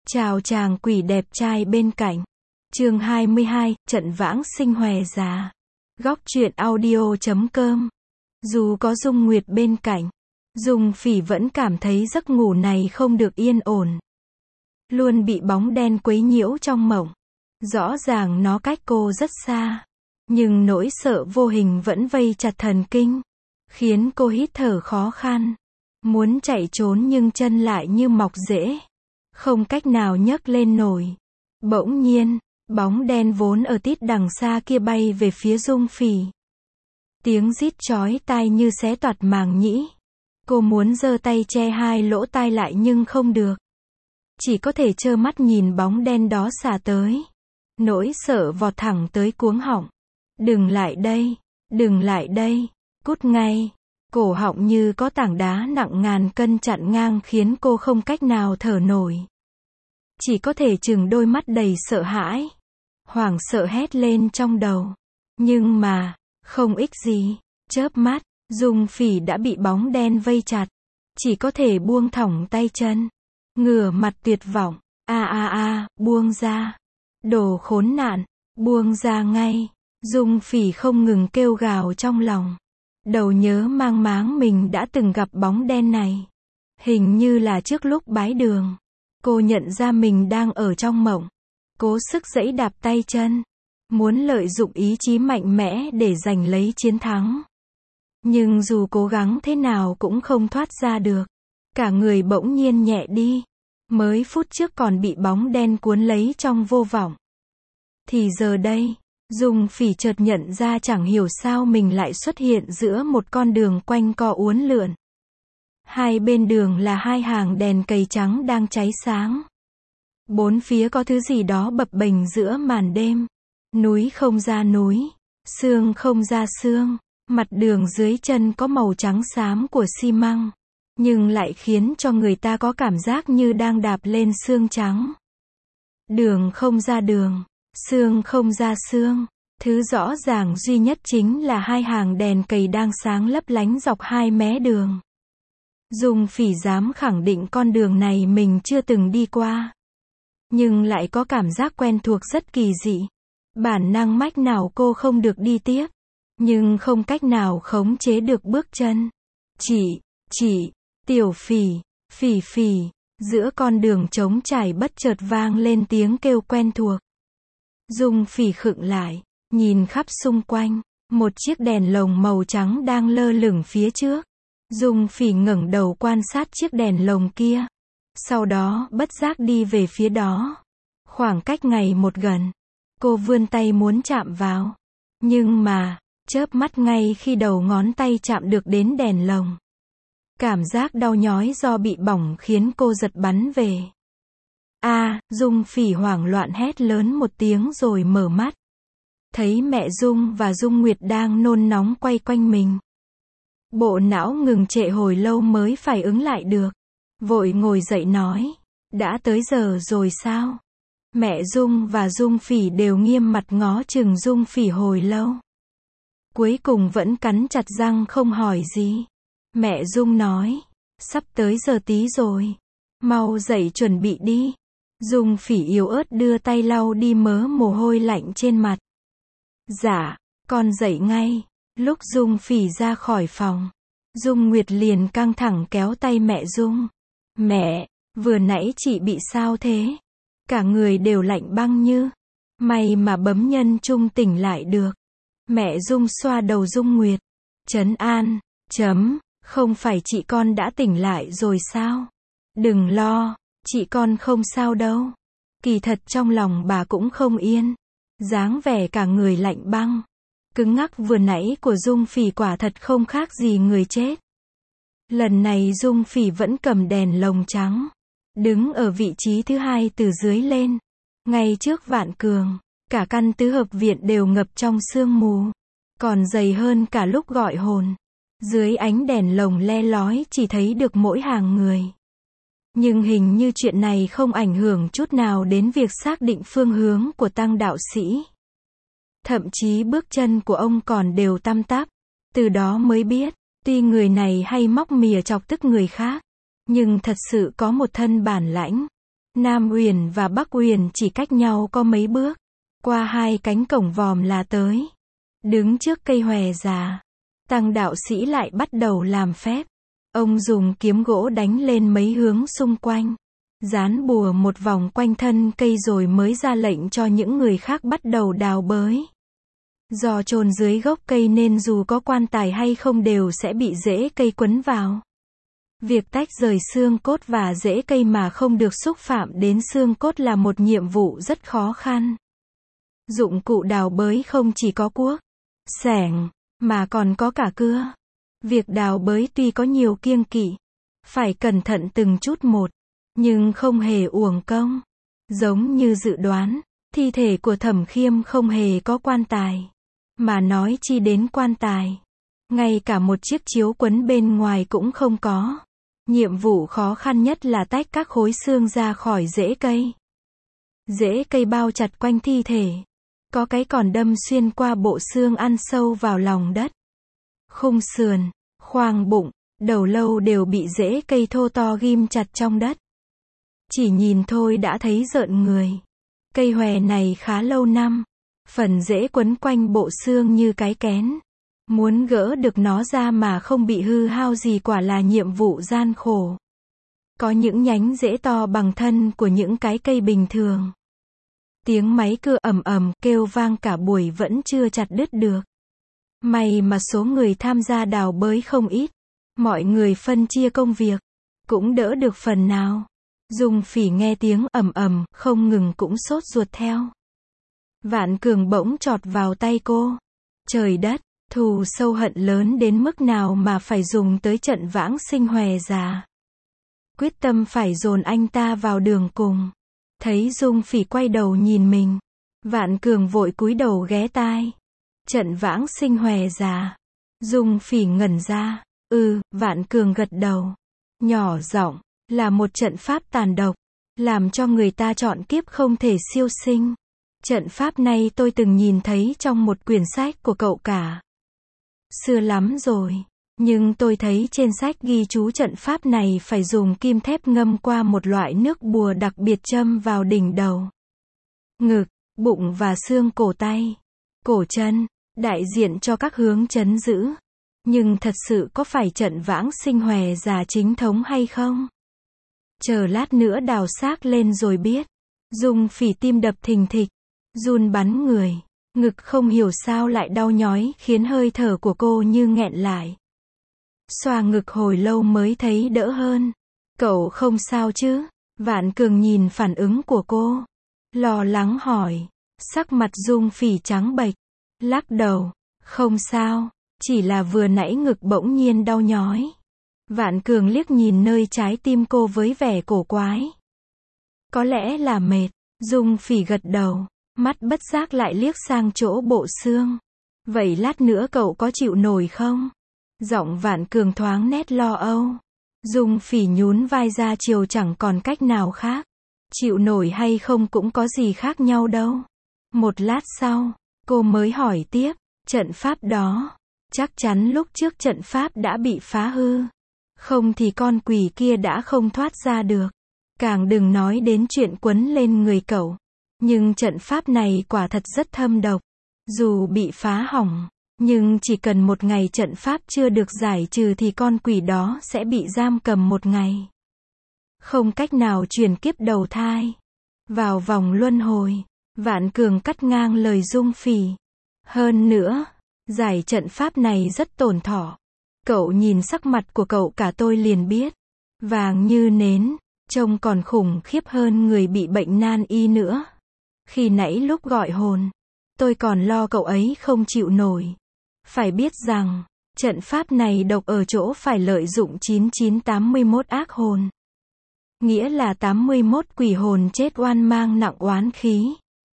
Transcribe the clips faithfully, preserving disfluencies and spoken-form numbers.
Chào chàng quỷ đẹp trai bên cạnh. Chương hai mươi hai, trận vãng sinh hòe già. Góc truyện audio chấm com. Dù có Dung Nguyệt bên cạnh, Dung Phỉ vẫn cảm thấy giấc ngủ này không được yên ổn. Luôn bị bóng đen quấy nhiễu trong mộng. Rõ ràng nó cách cô rất xa, nhưng nỗi sợ vô hình vẫn vây chặt thần kinh, khiến cô hít thở khó khăn. Muốn chạy trốn nhưng chân lại như mọc rễ, không cách nào nhấc lên nổi. Bỗng nhiên, bóng đen vốn ở tít đằng xa kia bay về phía Dung Phỉ. Tiếng rít chói tai như xé toạc màng nhĩ. Cô muốn giơ tay che hai lỗ tai lại nhưng không được. Chỉ có thể trơ mắt nhìn bóng đen đó xả tới. Nỗi sợ vọt thẳng tới cuống họng. Đừng lại đây, đừng lại đây, cút ngay. Cổ họng như có tảng đá nặng ngàn cân chặn ngang khiến cô không cách nào thở nổi. Chỉ có thể chừng đôi mắt đầy sợ hãi. Hoảng sợ hét lên trong đầu. Nhưng mà, không ích gì. Chớp mắt, Dung Phỉ đã bị bóng đen vây chặt. Chỉ có thể buông thõng tay chân. Ngửa mặt tuyệt vọng. A a a, buông ra. Đồ khốn nạn, buông ra ngay. Dung Phỉ không ngừng kêu gào trong lòng. Đầu nhớ mang máng mình đã từng gặp bóng đen này. Hình như là trước lúc bái đường. Cô nhận ra mình đang ở trong mộng. Cố sức giãy đạp tay chân. Muốn lợi dụng ý chí mạnh mẽ để giành lấy chiến thắng. Nhưng dù cố gắng thế nào cũng không thoát ra được. Cả người bỗng nhiên nhẹ đi. Mới phút trước còn bị bóng đen cuốn lấy trong vô vọng. Thì giờ đây, Dung Phỉ chợt nhận ra chẳng hiểu sao mình lại xuất hiện giữa một con đường quanh co uốn lượn. Hai bên đường là hai hàng đèn cầy trắng đang cháy sáng. Bốn phía có thứ gì đó bập bềnh giữa màn đêm. Núi không ra núi, sương không ra sương. Mặt đường dưới chân có màu trắng xám của xi măng, nhưng lại khiến cho người ta có cảm giác như đang đạp lên xương trắng. Đường không ra đường, sương không ra sương. Thứ rõ ràng duy nhất chính là hai hàng đèn cầy đang sáng lấp lánh dọc hai mé đường. Dung Phỉ dám khẳng định con đường này mình chưa từng đi qua. Nhưng lại có cảm giác quen thuộc rất kỳ dị. Bản năng mách nào cô không được đi tiếp. Nhưng không cách nào khống chế được bước chân. Chị, chị, Tiểu Phỉ, Phỉ Phỉ. Giữa con đường trống trải bất chợt vang lên tiếng kêu quen thuộc. Dung Phỉ khựng lại, nhìn khắp xung quanh. Một chiếc đèn lồng màu trắng đang lơ lửng phía trước. Dung Phỉ ngẩng đầu quan sát chiếc đèn lồng kia. Sau đó bất giác đi về phía đó. Khoảng cách ngày một gần. Cô vươn tay muốn chạm vào. Nhưng mà, chớp mắt ngay khi đầu ngón tay chạm được đến đèn lồng. Cảm giác đau nhói do bị bỏng khiến cô giật bắn về. A, à, Dung Phỉ hoảng loạn hét lớn một tiếng rồi mở mắt. Thấy mẹ Dung và Dung Nguyệt đang nôn nóng quay quanh mình. Bộ não ngừng trệ hồi lâu mới phải ứng lại được. Vội ngồi dậy nói. Đã tới giờ rồi sao? Mẹ Dung và Dung Phỉ đều nghiêm mặt ngó chừng Dung Phỉ hồi lâu. Cuối cùng vẫn cắn chặt răng không hỏi gì. Mẹ Dung nói. Sắp tới giờ tí rồi. Mau dậy chuẩn bị đi. Dung Phỉ yếu ớt đưa tay lau đi mớ mồ hôi lạnh trên mặt. Dạ, con dậy ngay. Lúc Dung Phỉ ra khỏi phòng, Dung Nguyệt liền căng thẳng kéo tay mẹ Dung. Mẹ, vừa nãy chị bị sao thế? Cả người đều lạnh băng như. May mà bấm nhân trung tỉnh lại được. Mẹ Dung xoa đầu Dung Nguyệt. Trấn an, chấm, không phải chị con đã tỉnh lại rồi sao? Đừng lo, chị con không sao đâu. Kỳ thật trong lòng bà cũng không yên. Dáng vẻ cả người lạnh băng, cứng ngắc vừa nãy của Dung Phỉ quả thật không khác gì người chết. Lần này Dung Phỉ vẫn cầm đèn lồng trắng. Đứng ở vị trí thứ hai từ dưới lên. Ngay trước Vạn Cường. Cả căn tứ hợp viện đều ngập trong sương mù. Còn dày hơn cả lúc gọi hồn. Dưới ánh đèn lồng le lói chỉ thấy được mỗi hàng người. Nhưng hình như chuyện này không ảnh hưởng chút nào đến việc xác định phương hướng của Tăng đạo sĩ. Thậm chí bước chân của ông còn đều tăm tắp. Từ đó mới biết, tuy người này hay móc mìa chọc tức người khác, nhưng thật sự có một thân bản lãnh. Nam Uyển và Bắc Uyển chỉ cách nhau có mấy bước. Qua hai cánh cổng vòm là tới. Đứng trước cây hòe già, Tăng đạo sĩ lại bắt đầu làm phép. Ông dùng kiếm gỗ đánh lên mấy hướng xung quanh, dán bùa một vòng quanh thân cây rồi mới ra lệnh cho những người khác bắt đầu đào bới. Do chôn dưới gốc cây nên dù có quan tài hay không đều sẽ bị rễ cây quấn vào. Việc tách rời xương cốt và rễ cây mà không được xúc phạm đến xương cốt là một nhiệm vụ rất khó khăn. Dụng cụ đào bới không chỉ có cuốc, xẻng, mà còn có cả cưa. Việc đào bới tuy có nhiều kiêng kỵ, phải cẩn thận từng chút một, nhưng không hề uổng công. Giống như dự đoán, thi thể của Thẩm Khiêm không hề có quan tài. Mà nói chi đến quan tài, ngay cả một chiếc chiếu quấn bên ngoài cũng không có. Nhiệm vụ khó khăn nhất là tách các khối xương ra khỏi rễ cây. Rễ cây bao chặt quanh thi thể. Có cái còn đâm xuyên qua bộ xương ăn sâu vào lòng đất. Khung sườn, khoang bụng, đầu lâu đều bị rễ cây thô to ghim chặt trong đất. Chỉ nhìn thôi đã thấy rợn người. Cây hòe này khá lâu năm. Phần rễ quấn quanh bộ xương như cái kén. Muốn gỡ được nó ra mà không bị hư hao gì quả là nhiệm vụ gian khổ. Có những nhánh rễ to bằng thân của những cái cây bình thường. Tiếng máy cưa ầm ầm kêu vang cả buổi vẫn chưa chặt đứt được. May mà số người tham gia đào bới không ít. Mọi người phân chia công việc, cũng đỡ được phần nào. Dung Phỉ nghe tiếng ầm ầm không ngừng cũng sốt ruột theo. Vạn Cường bỗng chọt vào tay cô. Trời đất, thù sâu hận lớn đến mức nào mà phải dùng tới trận vãng sinh hòe già. Quyết tâm phải dồn anh ta vào đường cùng. Thấy Dung Phỉ quay đầu nhìn mình, Vạn Cường vội cúi đầu ghé tai. Trận vãng sinh hòe già. Dung Phỉ ngẩn ra. Ừ, Vạn Cường gật đầu. Nhỏ giọng, là một trận pháp tàn độc, làm cho người ta chọn kiếp không thể siêu sinh. Trận pháp này tôi từng nhìn thấy trong một quyển sách của cậu cả. Xưa lắm rồi, nhưng tôi thấy trên sách ghi chú trận pháp này phải dùng kim thép ngâm qua một loại nước bùa đặc biệt châm vào đỉnh đầu, ngực, bụng và xương cổ tay, cổ chân, đại diện cho các hướng trấn giữ. Nhưng thật sự có phải trận vãng sinh hòe già chính thống hay không? Chờ lát nữa đào xác lên rồi biết. Dung Phỉ tim đập thình thịch, run bắn người, ngực không hiểu sao lại đau nhói khiến hơi thở của cô như nghẹn lại. Xoa ngực hồi lâu mới thấy đỡ hơn. Cậu không sao chứ? Vạn Cường nhìn phản ứng của cô, lo lắng hỏi. Sắc mặt Dung Phỉ trắng bệch, lắc đầu, không sao, chỉ là vừa nãy ngực bỗng nhiên đau nhói. Vạn Cường liếc nhìn nơi trái tim cô với vẻ cổ quái. Có lẽ là mệt. Dung Phỉ gật đầu, mắt bất giác lại liếc sang chỗ bộ xương. Vậy lát nữa cậu có chịu nổi không? Giọng Vạn Cường thoáng nét lo âu. Dung Phỉ nhún vai ra chiều chẳng còn cách nào khác. Chịu nổi hay không cũng có gì khác nhau đâu. Một lát sau, cô mới hỏi tiếp, trận pháp đó, chắc chắn lúc trước trận pháp đã bị phá hư. Không thì con quỷ kia đã không thoát ra được. Càng đừng nói đến chuyện quấn lên người cậu. Nhưng trận pháp này quả thật rất thâm độc. Dù bị phá hỏng, nhưng chỉ cần một ngày trận pháp chưa được giải trừ thì con quỷ đó sẽ bị giam cầm một ngày. Không cách nào chuyển kiếp đầu thai. Vào vòng luân hồi. Vạn Cường cắt ngang lời Dung Phỉ. Hơn nữa, giải trận pháp này rất tổn thọ. Cậu nhìn sắc mặt của cậu cả tôi liền biết. Vàng như nến, trông còn khủng khiếp hơn người bị bệnh nan y nữa. Khi nãy lúc gọi hồn, tôi còn lo cậu ấy không chịu nổi. Phải biết rằng, trận pháp này độc ở chỗ phải lợi dụng chín chín tám mươi mốt ác hồn. Nghĩa là tám mươi mốt quỷ hồn chết oan mang nặng oán khí.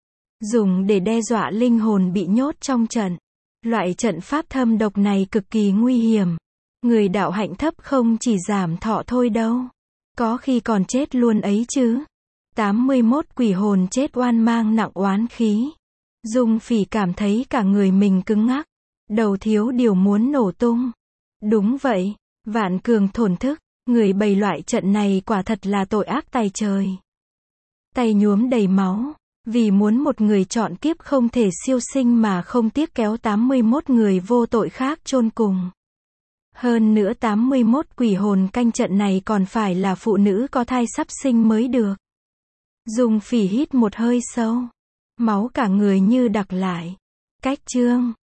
Dùng để đe dọa linh hồn bị nhốt trong trận. Loại trận pháp thâm độc này cực kỳ nguy hiểm. Người đạo hạnh thấp không chỉ giảm thọ thôi đâu. Có khi còn chết luôn ấy chứ. tám mươi mốt quỷ hồn chết oan mang nặng oán khí. Dung Phỉ cảm thấy cả người mình cứng ngắc. Đầu thiếu điều muốn nổ tung. Đúng vậy. Vạn Cường thổn thức. Người bày loại trận này quả thật là tội ác tày trời. tay nhuốm đầy máu. Vì muốn một người trọn kiếp không thể siêu sinh mà không tiếc kéo tám mươi mốt người vô tội khác chôn cùng. Hơn nữa tám mươi mốt quỷ hồn canh trận này còn phải là phụ nữ có thai sắp sinh mới được. Dung Phỉ hít một hơi sâu. Máu cả người như đặc lại. Cách chương